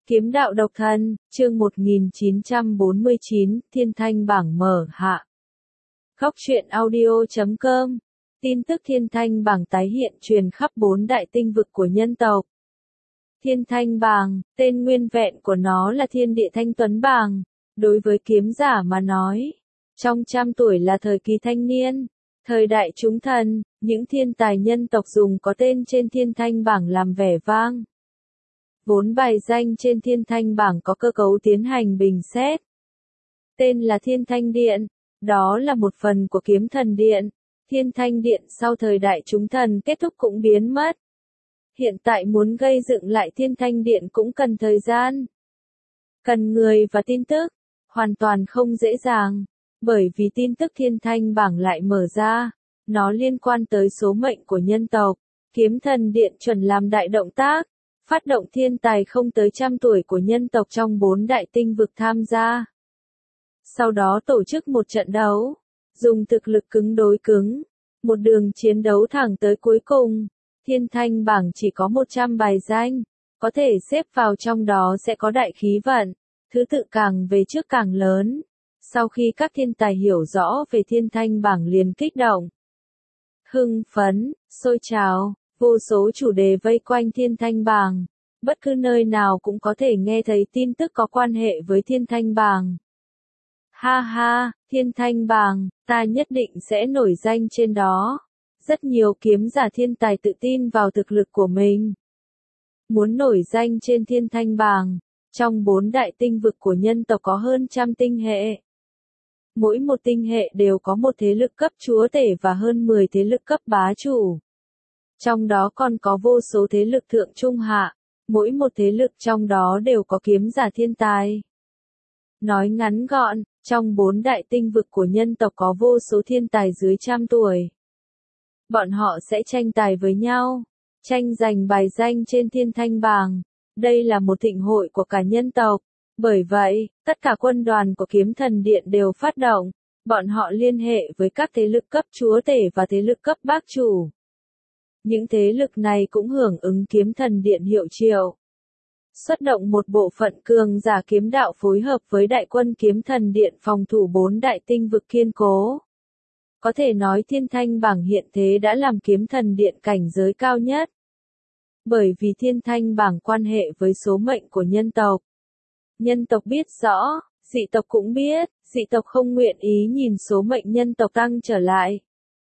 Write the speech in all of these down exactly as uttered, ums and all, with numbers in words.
Kiếm đạo độc thân, chương một nghìn chín trăm bốn mươi chín, Thiên Thanh bảng mở hạ. Góc truyện audio chấm com. Tin tức Thiên Thanh bảng tái hiện truyền khắp bốn đại tinh vực của nhân tộc. Thiên Thanh bảng, tên nguyên vẹn của nó là Thiên Địa Thanh Tuấn bảng. Đối với kiếm giả mà nói, trong trăm tuổi là thời kỳ thanh niên, thời đại chúng thần, những thiên tài nhân tộc dùng có tên trên Thiên Thanh bảng làm vẻ vang. Vốn bài danh trên Thiên Thanh bảng có cơ cấu tiến hành bình xét. Tên là Thiên Thanh Điện, đó là một phần của Kiếm Thần Điện. Thiên Thanh Điện sau thời đại chúng thần kết thúc cũng biến mất. Hiện tại muốn gây dựng lại Thiên Thanh Điện cũng cần thời gian. Cần người và tin tức, hoàn toàn không dễ dàng, bởi vì tin tức Thiên Thanh bảng lại mở ra, nó liên quan tới số mệnh của nhân tộc. Kiếm Thần Điện chuẩn làm đại động tác, phát động thiên tài không tới trăm tuổi của nhân tộc trong bốn đại tinh vực tham gia. Sau đó tổ chức một trận đấu, dùng thực lực cứng đối cứng, một đường chiến đấu thẳng tới cuối cùng. Thiên Thanh bảng chỉ có một trăm bài danh, có thể xếp vào trong đó sẽ có đại khí vận, thứ tự càng về trước càng lớn. Sau khi các thiên tài hiểu rõ về Thiên Thanh bảng liền kích động, hưng phấn, sôi trào. Vô số chủ đề vây quanh Thiên Thanh bảng, bất cứ nơi nào cũng có thể nghe thấy tin tức có quan hệ với Thiên Thanh bảng. Ha ha, Thiên Thanh bảng, ta nhất định sẽ nổi danh trên đó. Rất nhiều kiếm giả thiên tài tự tin vào thực lực của mình. Muốn nổi danh trên Thiên Thanh bảng, trong bốn đại tinh vực của nhân tộc có hơn trăm tinh hệ. Mỗi một tinh hệ đều có một thế lực cấp chúa tể và hơn mười thế lực cấp bá chủ. Trong đó còn có vô số thế lực thượng trung hạ, mỗi một thế lực trong đó đều có kiếm giả thiên tài. Nói ngắn gọn, trong bốn đại tinh vực của nhân tộc có vô số thiên tài dưới trăm tuổi. Bọn họ sẽ tranh tài với nhau, tranh giành bài danh trên Thiên Thanh bảng. Đây là một thịnh hội của cả nhân tộc, bởi vậy, tất cả quân đoàn của Kiếm Thần Điện đều phát động, bọn họ liên hệ với các thế lực cấp chúa tể và thế lực cấp bác chủ. Những thế lực này cũng hưởng ứng Kiếm Thần Điện hiệu triệu. Xuất động một bộ phận cường giả kiếm đạo phối hợp với đại quân Kiếm Thần Điện phòng thủ bốn đại tinh vực kiên cố. Có thể nói Thiên Thanh bảng hiện thế đã làm Kiếm Thần Điện cảnh giới cao nhất. Bởi vì Thiên Thanh bảng quan hệ với số mệnh của nhân tộc. Nhân tộc biết rõ, dị tộc cũng biết, dị tộc không nguyện ý nhìn số mệnh nhân tộc tăng trở lại.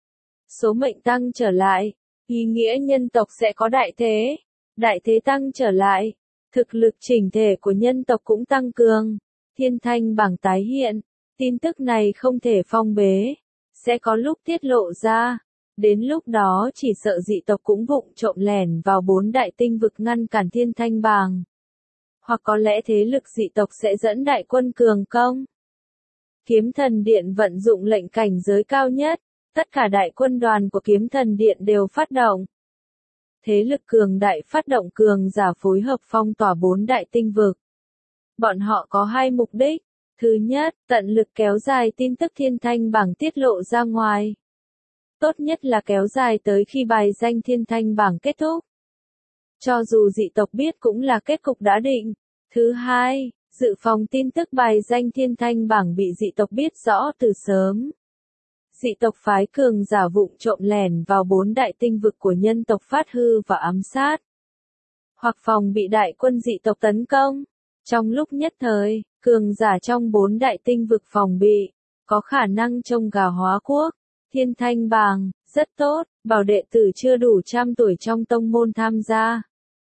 Số mệnh tăng trở lại, ý nghĩa nhân tộc sẽ có đại thế, đại thế tăng trở lại, thực lực chỉnh thể của nhân tộc cũng tăng cường. Thiên Thanh bảng tái hiện, tin tức này không thể phong bế, sẽ có lúc tiết lộ ra, đến lúc đó chỉ sợ dị tộc cũng vụng trộm lẻn vào bốn đại tinh vực ngăn cản Thiên Thanh bảng. Hoặc có lẽ thế lực dị tộc sẽ dẫn đại quân cường công. Kiếm Thần Điện vận dụng lệnh cảnh giới cao nhất. Tất cả đại quân đoàn của Kiếm Thần Điện đều phát động. Thế lực cường đại phát động cường giả phối hợp phong tỏa bốn đại tinh vực. Bọn họ có hai mục đích. Thứ nhất, tận lực kéo dài tin tức Thiên Thanh bảng tiết lộ ra ngoài. Tốt nhất là kéo dài tới khi bài danh Thiên Thanh bảng kết thúc. Cho dù dị tộc biết cũng là kết cục đã định. Thứ hai, dự phòng tin tức bài danh Thiên Thanh bảng bị dị tộc biết rõ từ sớm. Dị tộc phái cường giả vụng trộm lẻn vào bốn đại tinh vực của nhân tộc phát hư và ám sát. Hoặc phòng bị đại quân dị tộc tấn công. Trong lúc nhất thời, cường giả trong bốn đại tinh vực phòng bị, có khả năng trông gà hóa quốc. Thiên Thanh bảng, rất tốt, bảo đệ tử chưa đủ trăm tuổi trong tông môn tham gia.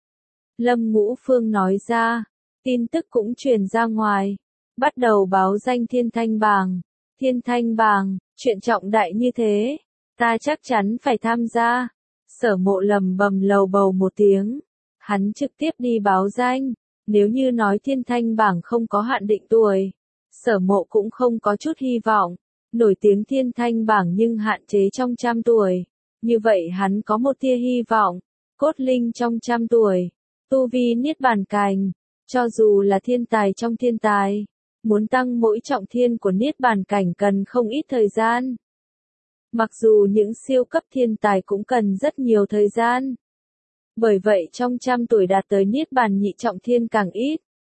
Lâm Ngũ Phương nói ra, tin tức cũng truyền ra ngoài, bắt đầu báo danh Thiên Thanh bảng. Thiên Thanh bảng, chuyện trọng đại như thế, ta chắc chắn phải tham gia. Sở Mộ lầm bầm lầu bầu một tiếng, hắn trực tiếp đi báo danh. Nếu như nói Thiên Thanh bảng không có hạn định tuổi, Sở Mộ cũng không có chút hy vọng. Nổi tiếng Thiên Thanh bảng nhưng hạn chế trong trăm tuổi, như vậy hắn có một tia hy vọng. Cốt linh trong trăm tuổi, tu vi niết bàn cảnh, cho dù là thiên tài trong thiên tài, muốn tăng mỗi trọng thiên của niết bàn cảnh cần không ít thời gian. Mặc dù những siêu cấp thiên tài cũng cần rất nhiều thời gian. Bởi vậy trong trăm tuổi đạt tới niết bàn nhị trọng thiên càng ít,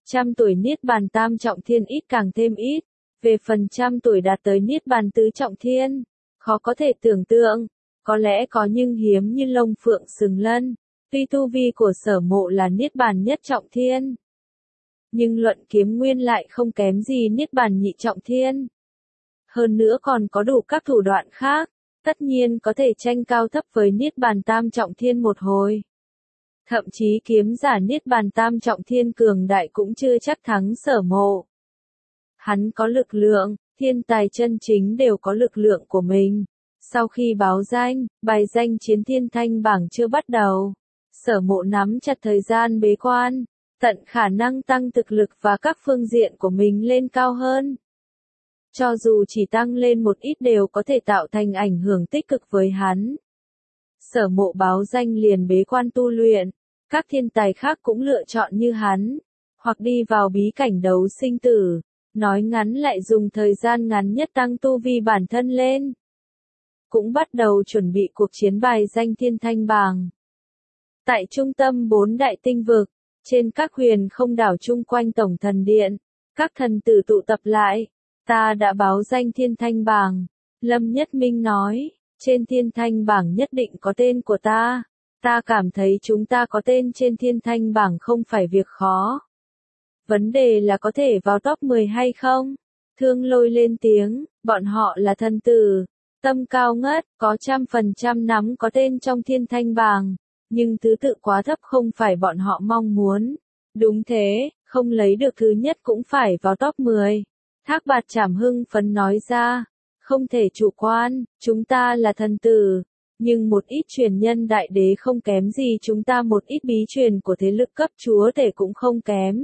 Trăm tuổi niết bàn tam trọng thiên ít càng thêm ít. Về phần trăm tuổi đạt tới niết bàn tứ trọng thiên, khó có thể tưởng tượng, có lẽ có nhưng hiếm như lông phượng sừng lân. Tuy tu vi của Sở Mộ là niết bàn nhất trọng thiên, nhưng luận kiếm nguyên lại không kém gì niết bàn nhị trọng thiên. Hơn nữa còn có đủ các thủ đoạn khác, tất nhiên có thể tranh cao thấp với niết bàn tam trọng thiên một hồi. Thậm chí kiếm giả niết bàn tam trọng thiên cường đại cũng chưa chắc thắng Sở Mộ. Hắn có lực lượng, thiên tài chân chính đều có lực lượng của mình. Sau khi báo danh, bài danh chiến thiên thanh bảng chưa bắt đầu, Sở Mộ nắm chặt thời gian bế quan, tận khả năng tăng thực lực và các phương diện của mình lên cao hơn. Cho dù chỉ tăng lên một ít đều có thể tạo thành ảnh hưởng tích cực với hắn. Sở Mộ báo danh liền bế quan tu luyện, các thiên tài khác cũng lựa chọn như hắn, hoặc đi vào bí cảnh đấu sinh tử, nói ngắn lại dùng thời gian ngắn nhất tăng tu vi bản thân lên. Cũng bắt đầu chuẩn bị cuộc chiến bài danh thiên thanh bảng. Tại trung tâm bốn đại tinh vực, trên các huyền không đảo chung quanh tổng thần điện, các thần tử tụ tập lại. Ta đã báo danh thiên thanh bảng, Lâm Nhất Minh nói, trên thiên thanh bảng nhất định có tên của ta. Ta cảm thấy chúng ta có tên trên thiên thanh bảng không phải việc khó. Vấn đề là có thể vào top mười hay không? Thương Lôi lên tiếng, bọn họ là thần tử, tâm cao ngất, có trăm phần trăm nắm có tên trong thiên thanh bảng, nhưng thứ tự quá thấp không phải bọn họ mong muốn. Đúng thế, không lấy được thứ nhất cũng phải vào top mười. Thác Bạt Trảm hưng phấn nói ra, không thể chủ quan, chúng ta là thần tử, nhưng một ít truyền nhân đại đế không kém gì chúng ta, một ít bí truyền của thế lực cấp chúa tể cũng không kém.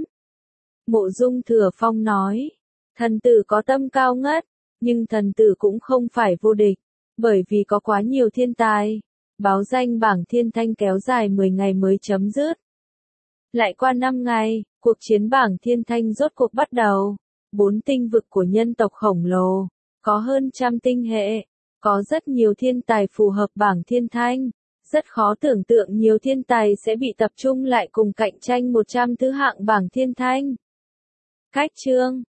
Mộ Dung Thừa Phong nói, thần tử có tâm cao ngất, nhưng thần tử cũng không phải vô địch, bởi vì có quá nhiều thiên tài. Báo danh bảng thiên thanh kéo dài mười ngày mới chấm dứt. Lại qua năm ngày, cuộc chiến bảng thiên thanh rốt cuộc bắt đầu. Bốn tinh vực của nhân tộc khổng lồ, có hơn trăm tinh hệ, có rất nhiều thiên tài phù hợp bảng thiên thanh. Rất khó tưởng tượng nhiều thiên tài sẽ bị tập trung lại cùng cạnh tranh một trăm thứ hạng bảng thiên thanh. Cách chương